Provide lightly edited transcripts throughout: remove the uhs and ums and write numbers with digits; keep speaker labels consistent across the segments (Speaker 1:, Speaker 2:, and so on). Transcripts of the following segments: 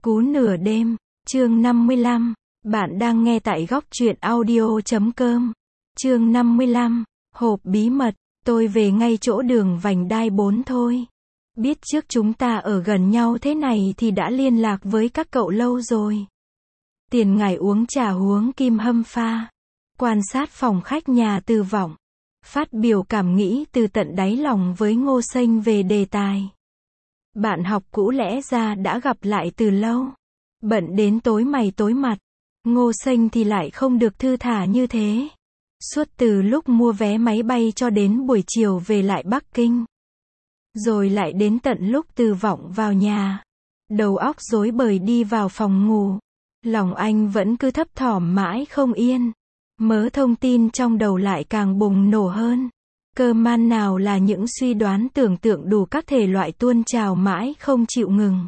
Speaker 1: Cú nửa đêm, chương 55. Bạn đang nghe tại góc truyện audio.com. Chương 55. Hộp bí mật, tôi về ngay chỗ đường vành đai 4 thôi. Biết trước chúng ta ở gần nhau thế này thì đã liên lạc với các cậu lâu rồi. Tiền Ngải uống trà Huống Kim Hâm pha. Quan sát phòng khách nhà Từ Vọng. Phát biểu cảm nghĩ từ tận đáy lòng với Ngô Xanh về đề tài. Bạn học cũ lẽ ra đã gặp lại từ lâu. Bận đến tối mày tối mặt. Ngô Xanh thì lại không được thư thả như thế. Suốt từ lúc mua vé máy bay cho đến buổi chiều về lại Bắc Kinh. Rồi lại đến tận lúc Từ Vọng vào nhà. Đầu óc rối bời đi vào phòng ngủ. Lòng anh vẫn cứ thấp thỏm mãi không yên. Mớ thông tin trong đầu lại càng bùng nổ hơn. Cơ man nào là những suy đoán tưởng tượng đủ các thể loại tuôn trào mãi không chịu ngừng.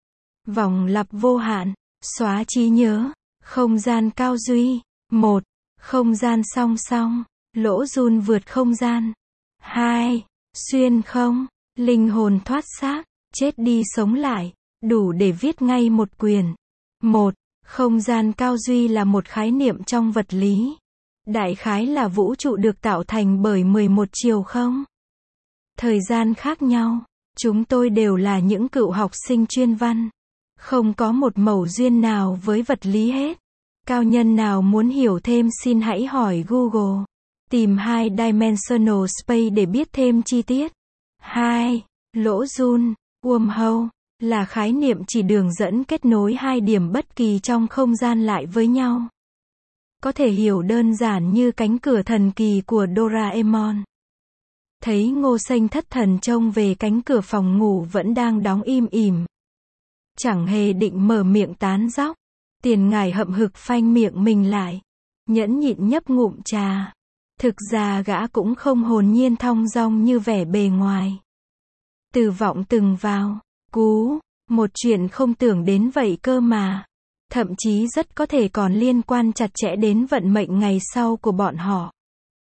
Speaker 1: Vòng lặp vô hạn, xóa trí nhớ, không gian cao duy, 1. Không gian song song, lỗ run vượt không gian. 2. Xuyên không, linh hồn thoát xác, chết đi sống lại, đủ để viết ngay một quyển. 1. Không gian cao duy là một khái niệm trong vật lý. Đại khái là vũ trụ được tạo thành bởi 11 chiều không thời gian khác nhau. Chúng tôi đều là những cựu học sinh chuyên văn. Không có một mẩu duyên nào với vật lý hết. Cao nhân nào muốn hiểu thêm xin hãy hỏi Google. Tìm High-dimensional space để biết thêm chi tiết. 2. Lỗ run, wormhole, là khái niệm chỉ đường dẫn kết nối hai điểm bất kỳ trong không gian lại với nhau. Có thể hiểu đơn giản như cánh cửa thần kỳ của Doraemon. Thấy Ngô Xanh thất thần trông về cánh cửa phòng ngủ vẫn đang đóng im ỉm. Chẳng hề định mở miệng tán dóc. Tiền Ngải hậm hực phanh miệng mình lại. Nhẫn nhịn nhấp ngụm trà. Thực ra gã cũng không hồn nhiên thong dong như vẻ bề ngoài. Từ Vọng từng vào. Cú, một chuyện không tưởng đến vậy cơ mà. Thậm chí rất có thể còn liên quan chặt chẽ đến vận mệnh ngày sau của bọn họ.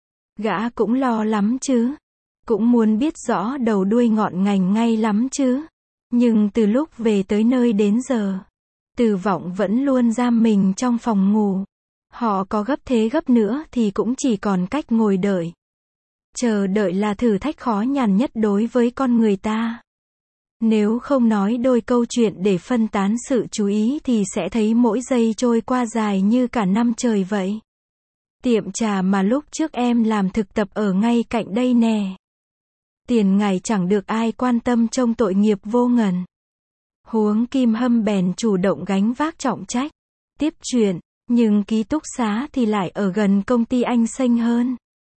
Speaker 1: Gã cũng lo lắm chứ. Cũng muốn biết rõ đầu đuôi ngọn ngành ngay lắm chứ. Nhưng từ lúc về tới nơi đến giờ, Từ Vọng vẫn luôn giam mình trong phòng ngủ. Họ có gấp thế gấp nữa thì cũng chỉ còn cách ngồi đợi. Chờ đợi là thử thách khó nhằn nhất đối với con người ta. Nếu không nói đôi câu chuyện để phân tán sự chú ý thì sẽ thấy mỗi giây trôi qua dài như cả năm trời vậy. Tiệm trà mà lúc trước em làm thực tập ở ngay cạnh đây nè. Tiền Ngải chẳng được ai quan tâm trông tội nghiệp vô ngần. Huống Kim Hâm bèn chủ động gánh vác trọng trách. Tiếp chuyện, nhưng ký túc xá thì lại ở gần công ty anh Xanh hơn.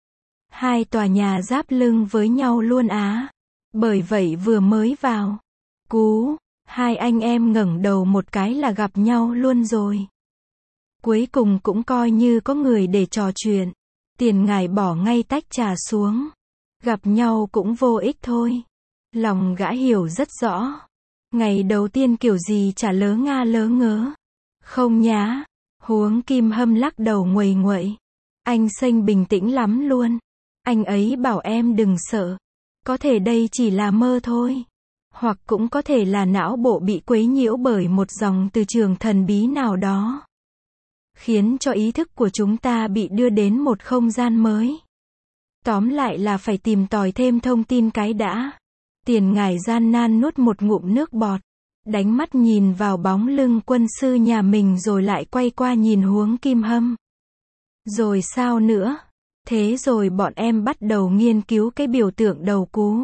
Speaker 1: Hai tòa nhà giáp lưng với nhau luôn á. Bởi vậy vừa mới vào. Cú, hai anh em ngẩng đầu một cái là gặp nhau luôn rồi. Cuối cùng cũng coi như có người để trò chuyện. Tiền Ngải bỏ ngay tách trà xuống. Gặp nhau cũng vô ích thôi. Lòng gã hiểu rất rõ. Ngày đầu tiên kiểu gì chả lớ nga lớ ngớ. Không nhá. Huống Kim Hâm lắc đầu nguầy nguậy. Anh Xanh bình tĩnh lắm luôn. Anh ấy bảo em đừng sợ. Có thể đây chỉ là mơ thôi. Hoặc cũng có thể là não bộ bị quấy nhiễu bởi một dòng từ trường thần bí nào đó. Khiến cho ý thức của chúng ta bị đưa đến một không gian mới. Tóm lại là phải tìm tòi thêm thông tin cái đã. Tiền Ngải gian nan nuốt một ngụm nước bọt. Đánh mắt nhìn vào bóng lưng quân sư nhà mình rồi lại quay qua nhìn Huống Kim Hâm. Rồi sao nữa? Thế rồi bọn em bắt đầu nghiên cứu cái biểu tượng đầu cú.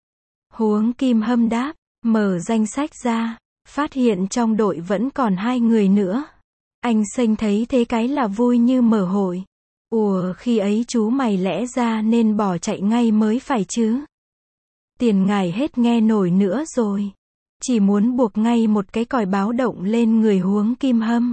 Speaker 1: Huống Kim Hâm đáp, mở danh sách ra, phát hiện trong đội vẫn còn 2 người nữa. Anh Xanh thấy thế cái là vui như mở hội. Ủa khi ấy chú mày lẽ ra nên bỏ chạy ngay mới phải chứ. Tiền Ngải hết nghe nổi nữa rồi. Chỉ muốn buộc ngay một cái còi báo động lên người Huống Kim Hâm.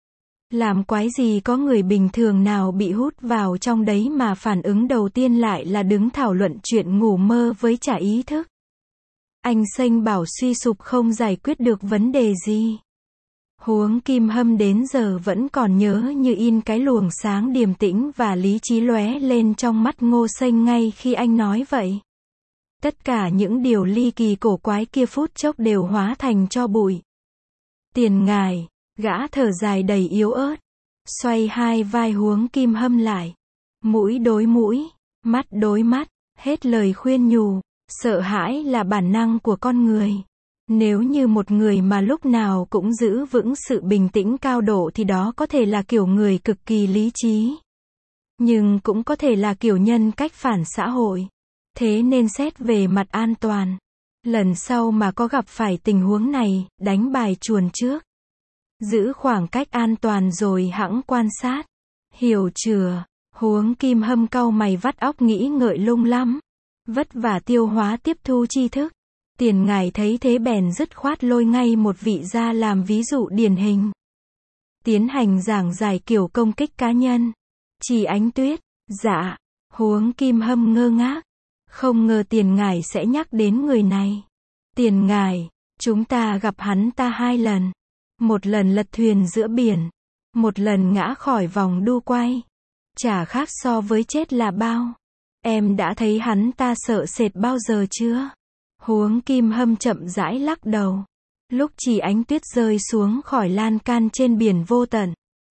Speaker 1: Làm quái gì có người bình thường nào bị hút vào trong đấy mà phản ứng đầu tiên lại là đứng thảo luận chuyện ngủ mơ với chả ý thức. Anh Xanh bảo suy sụp không giải quyết được vấn đề gì. Huống Kim Hâm đến giờ vẫn còn nhớ như in cái luồng sáng điềm tĩnh và lý trí lóe lên trong mắt Ngô Xanh ngay khi anh nói vậy. Tất cả những điều ly kỳ cổ quái kia phút chốc đều hóa thành tro bụi. Tiền ngài, gã thở dài đầy yếu ớt. Xoay hai vai Huống Kim Hâm lại. Mũi đối mũi, mắt đối mắt, hết lời khuyên nhủ. Sợ hãi là bản năng của con người. Nếu như một người mà lúc nào cũng giữ vững sự bình tĩnh cao độ thì đó có thể là kiểu người cực kỳ lý trí. Nhưng cũng có thể là kiểu nhân cách phản xã hội. Thế nên xét về mặt an toàn, lần sau mà có gặp phải tình huống này, đánh bài chuồn trước. Giữ khoảng cách an toàn rồi hẵng quan sát. Hiểu chưa? Huống Kim Hâm cau mày vắt óc nghĩ ngợi lung lắm. Vất vả tiêu hóa tiếp thu tri thức. Tiền ngài thấy thế bèn dứt khoát lôi ngay một vị ra làm ví dụ điển hình. Tiến hành giảng giải kiểu công kích cá nhân. Chỉ Ánh Tuyết, dạ. Huống Kim Hâm ngơ ngác. Không ngờ tiền ngài sẽ nhắc đến người này. Tiền ngài, chúng ta gặp hắn ta 2 lần. Một lần lật thuyền giữa biển. Một lần ngã khỏi vòng đu quay. Chả khác so với chết là bao. Em đã thấy hắn ta sợ sệt bao giờ chưa? Huống Kim Hâm chậm rãi lắc đầu. Lúc Chỉ Ánh Tuyết rơi xuống khỏi lan can trên biển vô tận.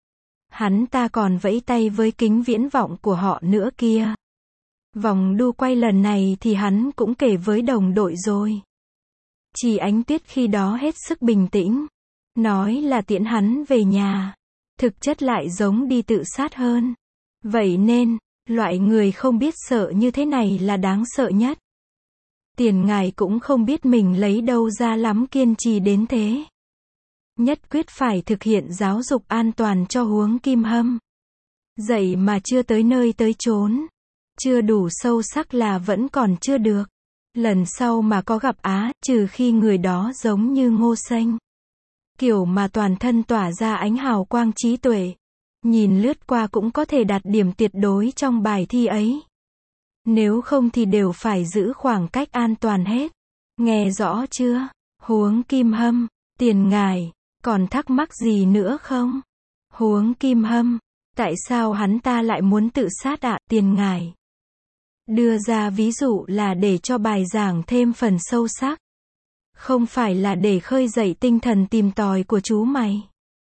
Speaker 1: Hắn ta còn vẫy tay với kính viễn vọng của họ nữa kia. Vòng đu quay lần này thì hắn cũng kể với đồng đội rồi. Chỉ Ánh Tuyết khi đó hết sức bình tĩnh. Nói là tiễn hắn về nhà. Thực chất lại giống đi tự sát hơn. Vậy nên, loại người không biết sợ như thế này là đáng sợ nhất. Tiền ngài cũng không biết mình lấy đâu ra lắm kiên trì đến thế. Nhất quyết phải thực hiện giáo dục an toàn cho Huống Kim Hâm. Dạy mà chưa tới nơi tới chốn. Chưa đủ sâu sắc là vẫn còn chưa được. Lần sau mà có gặp trừ khi người đó giống như Ngô Xanh. Kiểu mà toàn thân tỏa ra ánh hào quang trí tuệ. Nhìn lướt qua cũng có thể đạt điểm tuyệt đối trong bài thi ấy. Nếu không thì đều phải giữ khoảng cách an toàn hết. Nghe rõ chưa? Huống Kim Hâm, tiền ngài, còn thắc mắc gì nữa không? Huống Kim Hâm, tại sao hắn ta lại muốn tự sát ạ, tiền ngài? Đưa ra ví dụ là để cho bài giảng thêm phần sâu sắc. Không phải là để khơi dậy tinh thần tìm tòi của chú mày.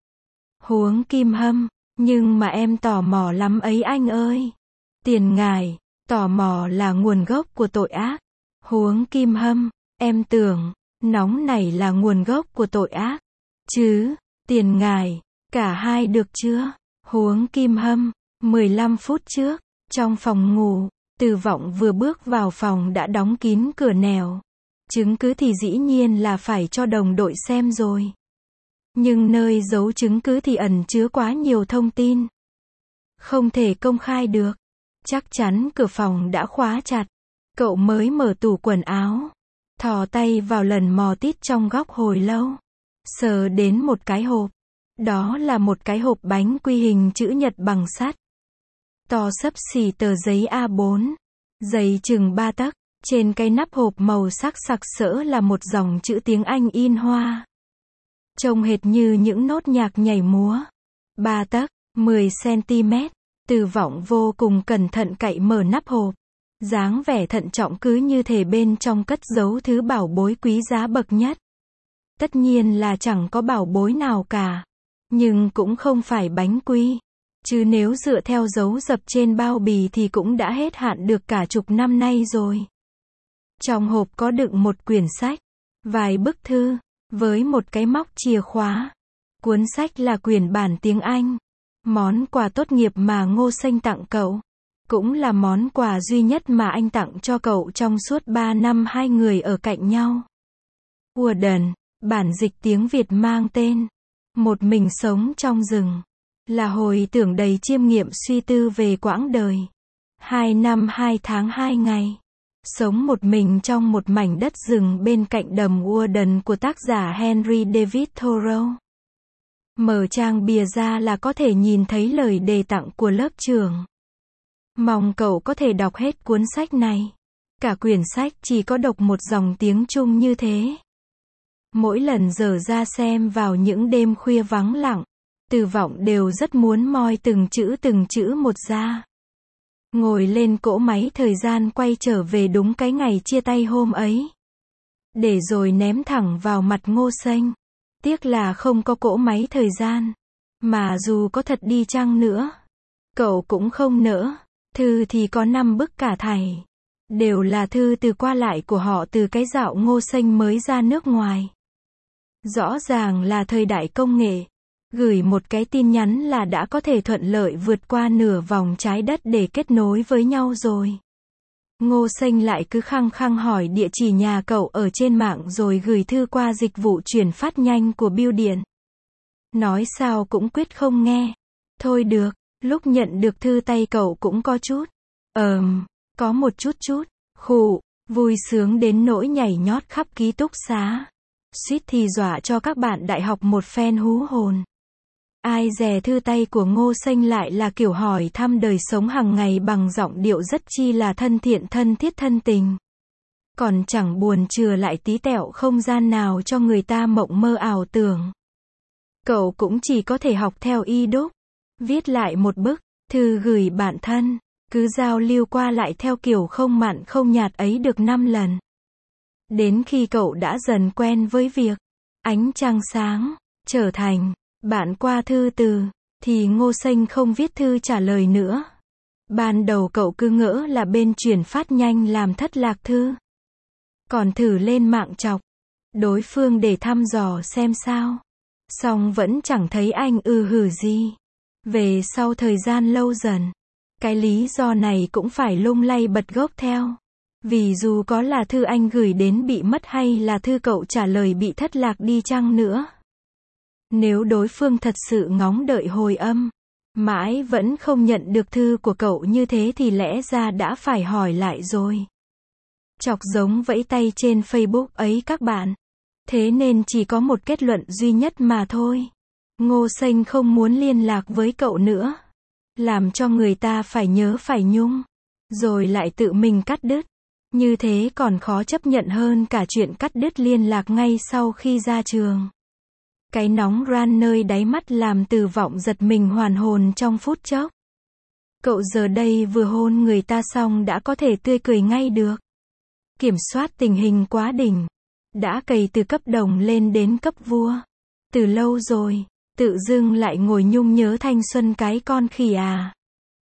Speaker 1: Huống Kim Hâm, nhưng mà em tò mò lắm ấy anh ơi. Tiền ngài, tò mò là nguồn gốc của tội ác. Huống Kim Hâm, em tưởng, nóng này là nguồn gốc của tội ác. Chứ, tiền ngài, cả hai được chưa? Huống Kim Hâm, 15 phút trước, trong phòng ngủ, Từ Vọng vừa bước vào phòng đã đóng kín cửa nẻo. Chứng cứ thì dĩ nhiên là phải cho đồng đội xem rồi. Nhưng nơi giấu chứng cứ thì ẩn chứa quá nhiều thông tin. Không thể công khai được. Chắc chắn cửa phòng đã khóa chặt. Cậu mới mở tủ quần áo. Thò tay vào lần mò tít trong góc hồi lâu. Sờ đến một cái hộp. Đó là một cái hộp bánh quy hình chữ nhật bằng sắt. To xấp xỉ tờ giấy A4. Dày chừng 3 tấc. Trên cái nắp hộp màu sắc sặc sỡ là một dòng chữ tiếng Anh in hoa. Trông hệt như những nốt nhạc nhảy múa. 3 tấc, 10 cm. Từ Vọng vô cùng cẩn thận cậy mở nắp hộp. Dáng vẻ thận trọng cứ như thể bên trong cất giấu thứ bảo bối quý giá bậc nhất. Tất nhiên là chẳng có bảo bối nào cả. Nhưng cũng không phải bánh quy. Chứ nếu dựa theo dấu dập trên bao bì thì cũng đã hết hạn được cả chục năm nay rồi. Trong hộp có đựng một quyển sách, vài bức thư, với một cái móc chìa khóa. Cuốn sách là quyển bản tiếng Anh. Món quà tốt nghiệp mà Ngô Xanh tặng cậu. Cũng là món quà duy nhất mà anh tặng cho cậu trong suốt 3 năm hai người ở cạnh nhau. Warden, bản dịch tiếng Việt mang tên Một Mình Sống Trong Rừng. Là hồi tưởng đầy chiêm nghiệm suy tư về quãng đời. 2 năm 2 tháng 2 ngày. Sống một mình trong một mảnh đất rừng bên cạnh đầm Warden của tác giả Henry David Thoreau. Mở trang bìa ra là có thể nhìn thấy lời đề tặng của lớp trưởng. Mong cậu có thể đọc hết cuốn sách này. Cả quyển sách chỉ có đọc một dòng tiếng Trung như thế. Mỗi lần dở ra xem vào những đêm khuya vắng lặng, Từ Vọng đều rất muốn moi từng chữ một ra. Ngồi lên cỗ máy thời gian quay trở về đúng cái ngày chia tay hôm ấy. Để rồi ném thẳng vào mặt Ngô Xanh. Tiếc là không có cỗ máy thời gian. Mà dù có thật đi chăng nữa, cậu cũng không nỡ. Thư thì có 5 bức cả thảy. Đều là thư từ qua lại của họ từ cái dạo Ngô Xanh mới ra nước ngoài. Rõ ràng là thời đại công nghệ. Gửi một cái tin nhắn là đã có thể thuận lợi vượt qua nửa vòng trái đất để kết nối với nhau rồi. Ngô Xanh lại cứ khăng khăng hỏi địa chỉ nhà cậu ở trên mạng rồi gửi thư qua dịch vụ chuyển phát nhanh của bưu điện. Nói sao cũng quyết không nghe. Thôi được, lúc nhận được thư tay cậu cũng có chút. Có một chút. Khụ, vui sướng đến nỗi nhảy nhót khắp ký túc xá. Suýt thì dọa cho các bạn đại học một phen hú hồn. Ai dè thư tay của Ngô Xanh lại là kiểu hỏi thăm đời sống hàng ngày bằng giọng điệu rất chi là thân thiện thân thiết thân tình. Còn chẳng buồn chừa lại tí tẹo không gian nào cho người ta mộng mơ ảo tưởng. Cậu cũng chỉ có thể học theo y đúc. Viết lại một bức, thư gửi bạn thân, cứ giao lưu qua lại theo kiểu không mặn không nhạt ấy được 5 lần. Đến khi cậu đã dần quen với việc ánh trăng sáng, trở thành bạn qua thư từ, thì Ngô Xanh không viết thư trả lời nữa. Ban đầu cậu cứ ngỡ là bên chuyển phát nhanh làm thất lạc thư. Còn thử lên mạng chọc đối phương để thăm dò xem sao. Xong vẫn chẳng thấy anh hử gì. Về sau thời gian lâu dần, cái lý do này cũng phải lung lay bật gốc theo. Vì dù có là thư anh gửi đến bị mất hay là thư cậu trả lời bị thất lạc đi chăng nữa, nếu đối phương thật sự ngóng đợi hồi âm, mãi vẫn không nhận được thư của cậu như thế thì lẽ ra đã phải hỏi lại rồi. Chọc giống vẫy tay trên Facebook ấy các bạn. Thế nên chỉ có một kết luận duy nhất mà thôi. Ngô Xanh không muốn liên lạc với cậu nữa. Làm cho người ta phải nhớ phải nhung. Rồi lại tự mình cắt đứt. Như thế còn khó chấp nhận hơn cả chuyện cắt đứt liên lạc ngay sau khi ra trường. Cái nóng ran nơi đáy mắt làm Từ Vọng giật mình hoàn hồn trong phút chốc. Cậu giờ đây vừa hôn người ta xong đã có thể tươi cười ngay được. Kiểm soát tình hình quá đỉnh. Đã cày từ cấp đồng lên đến cấp vua. Từ lâu rồi, tự dưng lại ngồi nhung nhớ thanh xuân cái con khỉ à.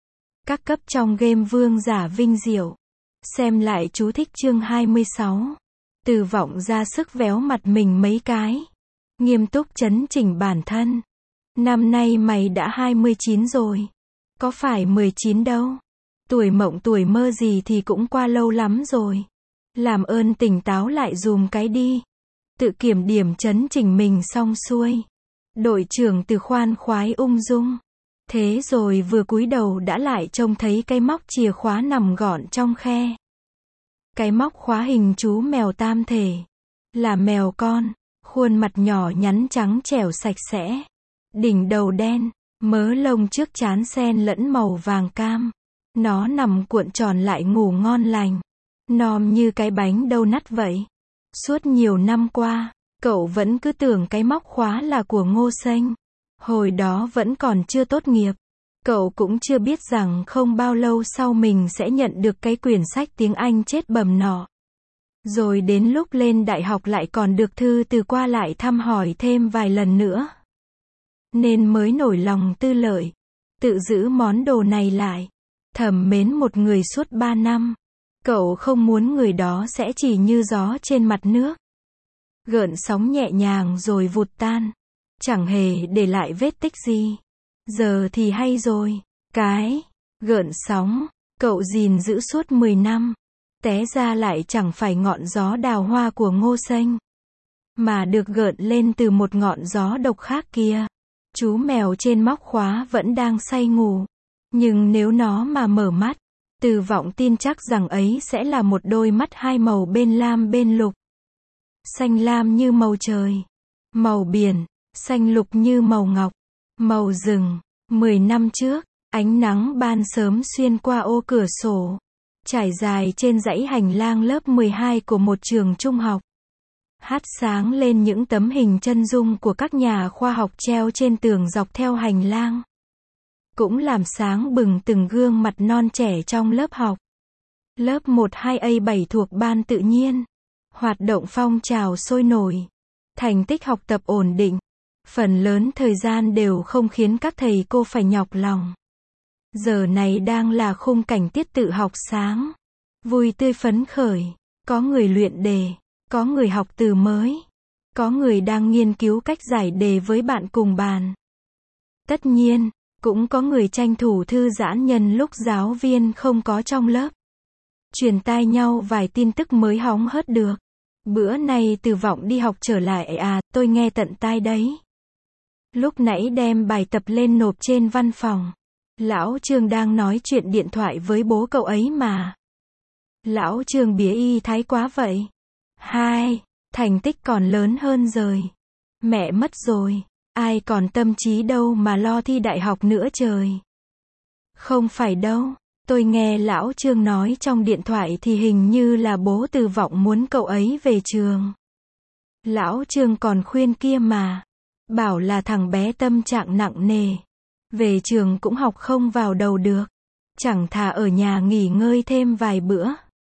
Speaker 1: Các cấp trong game Vương giả vinh diệu. Xem lại chú thích chương 26. Từ Vọng ra sức véo mặt mình mấy cái. Nghiêm túc chấn chỉnh bản thân. Năm nay mày đã 29 rồi. Có phải 19 đâu. Tuổi mộng tuổi mơ gì thì cũng qua lâu lắm rồi. Làm ơn tỉnh táo lại dùm cái đi. Tự kiểm điểm chấn chỉnh mình xong xuôi. Đội trưởng Từ khoan khoái ung dung. Thế rồi vừa cúi đầu đã lại trông thấy cái móc chìa khóa nằm gọn trong khe. Cái móc khóa hình chú mèo tam thể. Là mèo con. Khuôn mặt nhỏ nhắn trắng trẻo sạch sẽ. Đỉnh đầu đen. Mớ lông trước trán xen lẫn màu vàng cam. Nó nằm cuộn tròn lại ngủ ngon lành. Nom như cái bánh donut vậy. Suốt nhiều năm qua, cậu vẫn cứ tưởng cái móc khóa là của Ngô Xanh. Hồi đó vẫn còn chưa tốt nghiệp. Cậu cũng chưa biết rằng không bao lâu sau mình sẽ nhận được cái quyển sách tiếng Anh chết bầm nọ. Rồi đến lúc lên đại học lại còn được thư từ qua lại thăm hỏi thêm vài lần nữa. Nên mới nổi lòng tư lợi. Tự giữ món đồ này lại. Thầm mến một người suốt 3 năm. Cậu không muốn người đó sẽ chỉ như gió trên mặt nước. Gợn sóng nhẹ nhàng rồi vụt tan. Chẳng hề để lại vết tích gì. Giờ thì hay rồi. Cái gợn sóng cậu gìn giữ suốt 10 năm. Té ra lại chẳng phải ngọn gió đào hoa của Ngô Xanh. Mà được gợn lên từ một ngọn gió độc khác kia. Chú mèo trên móc khóa vẫn đang say ngủ. Nhưng nếu nó mà mở mắt, Từ Vọng tin chắc rằng ấy sẽ là một đôi mắt hai màu bên lam bên lục. Xanh lam như màu trời, màu biển, xanh lục như màu ngọc, màu rừng. 10 năm trước, ánh nắng ban sớm xuyên qua ô cửa sổ, trải dài trên dãy hành lang lớp 12 của một trường trung học. Hát sáng lên những tấm hình chân dung của các nhà khoa học treo trên tường dọc theo hành lang. Cũng làm sáng bừng từng gương mặt non trẻ trong lớp học. Lớp 12A7 thuộc ban tự nhiên. Hoạt động phong trào sôi nổi. thành tích học tập ổn định. Phần lớn thời gian đều không khiến các thầy cô phải nhọc lòng. Giờ này đang là khung cảnh tiết tự học sáng. Vui tươi phấn khởi, có người luyện đề, có người học từ mới, có người đang nghiên cứu cách giải đề với bạn cùng bàn. Tất nhiên, cũng có người tranh thủ thư giãn nhân lúc giáo viên không có trong lớp. Truyền tai nhau vài tin tức mới hóng hớt được. Bữa nay Từ Vọng đi học trở lại à, tôi nghe tận tai đấy. Lúc nãy đem bài tập lên nộp trên văn phòng. Lão Trương đang nói chuyện điện thoại với bố cậu ấy mà. Lão Trương bía y thái quá vậy. Hai, thành tích còn lớn hơn rồi. Mẹ mất rồi, ai còn tâm trí đâu mà lo thi đại học nữa trời. Không phải đâu, tôi nghe Lão Trương nói trong điện thoại thì hình như là bố Từ Vọng muốn cậu ấy về trường. Lão Trương còn khuyên kia mà. Bảo là thằng bé tâm trạng nặng nề. Về trường cũng học không vào đầu được. Chẳng thà ở nhà nghỉ ngơi thêm vài bữa.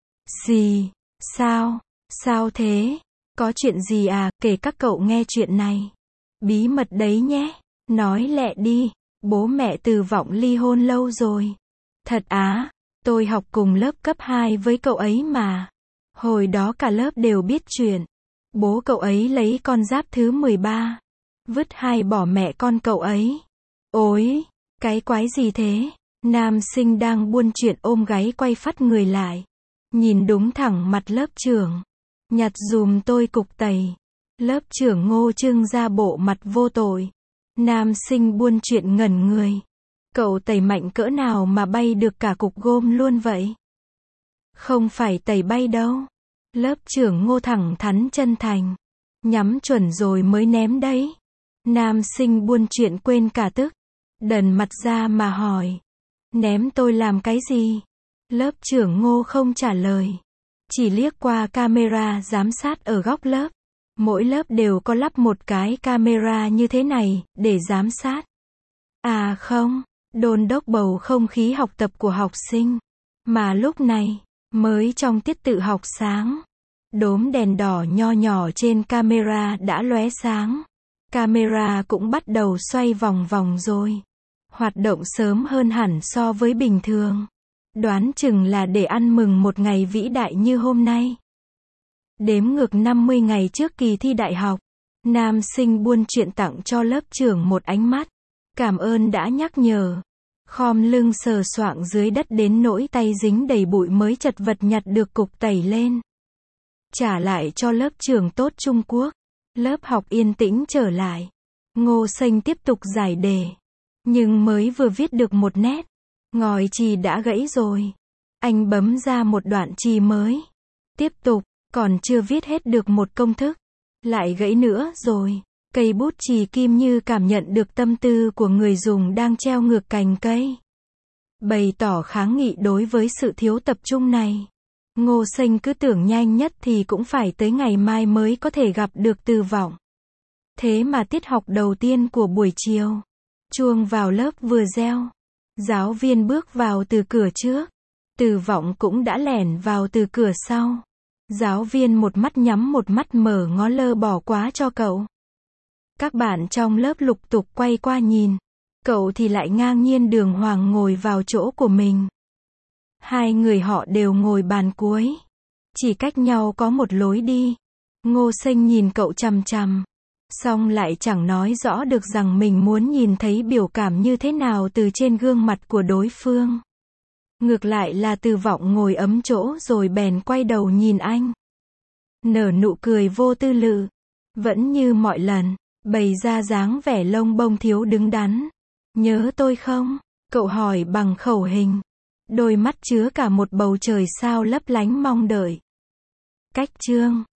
Speaker 1: Gì? Sao? Sao thế? Có chuyện gì à? Kể các cậu nghe chuyện này. Bí mật đấy nhé. Nói lẹ đi. Bố mẹ Từ Vọng ly hôn lâu rồi. Thật á? Tôi học cùng lớp cấp 2 với cậu ấy mà. Hồi đó cả lớp đều biết chuyện. Bố cậu ấy lấy con giáp thứ 13. Vứt hai bỏ mẹ con cậu ấy. Ôi, cái quái gì thế? Nam sinh đang buôn chuyện ôm gáy quay phắt người lại. Nhìn đúng thẳng mặt lớp trưởng. Nhặt dùm tôi cục tẩy. Lớp trưởng Ngô trưng ra bộ mặt vô tội. Nam sinh buôn chuyện ngẩn người. Cậu tẩy mạnh cỡ nào mà bay được cả cục gôm luôn vậy? Không phải tẩy bay đâu. Lớp trưởng Ngô thẳng thắn chân thành. Nhắm chuẩn rồi mới ném đấy. Nam sinh buôn chuyện quên cả tức. Đần mặt ra mà hỏi. Ném tôi làm cái gì? Lớp trưởng Ngô không trả lời. Chỉ liếc qua camera giám sát ở góc lớp. Mỗi lớp đều có lắp một cái camera như thế này, để giám sát. À không, đôn đốc bầu không khí học tập của học sinh. Mà lúc này, mới trong tiết tự học sáng. Đốm đèn đỏ nho nhỏ trên camera đã lóe sáng. Camera cũng bắt đầu xoay vòng vòng rồi. Hoạt động sớm hơn hẳn so với bình thường. Đoán chừng là để ăn mừng một ngày vĩ đại như hôm nay. Đếm ngược 50 ngày trước kỳ thi đại học. Nam sinh buôn chuyện tặng cho lớp trưởng một ánh mắt. Cảm ơn đã nhắc nhở. Khom lưng sờ soạng dưới đất đến nỗi tay dính đầy bụi mới chật vật nhặt được cục tẩy lên. Trả lại cho lớp trưởng tốt Trung Quốc. Lớp học yên tĩnh trở lại. Ngô Xanh tiếp tục giải đề. Nhưng mới vừa viết được một nét. Ngòi chì đã gãy rồi. Anh bấm ra một đoạn chì mới. Tiếp tục, còn chưa viết hết được một công thức. Lại gãy nữa rồi. Cây bút chì kim như cảm nhận được tâm tư của người dùng đang treo ngược cành cây. Bày tỏ kháng nghị đối với sự thiếu tập trung này. Ngô Xanh cứ tưởng nhanh nhất thì cũng phải tới ngày mai mới có thể gặp được Từ Vọng. Thế mà tiết học đầu tiên của buổi chiều. Chuông vào lớp vừa reo. Giáo viên bước vào từ cửa trước. Từ Vọng cũng đã lẻn vào từ cửa sau. Giáo viên một mắt nhắm một mắt mở ngó lơ bỏ quá cho cậu. Các bạn trong lớp lục tục quay qua nhìn. Cậu thì lại ngang nhiên đường hoàng ngồi vào chỗ của mình. Hai người họ đều ngồi bàn cuối. Chỉ cách nhau có một lối đi. Ngô Xanh nhìn cậu chằm chằm. Xong lại chẳng nói rõ được rằng mình muốn nhìn thấy biểu cảm như thế nào từ trên gương mặt của đối phương. Ngược lại là Từ Vọng ngồi ấm chỗ rồi bèn quay đầu nhìn anh. Nở nụ cười vô tư lự. Vẫn như mọi lần, bày ra dáng vẻ lông bông thiếu đứng đắn. Nhớ tôi không? Cậu hỏi bằng khẩu hình. Đôi mắt chứa cả một bầu trời sao lấp lánh mong đợi. Cách chương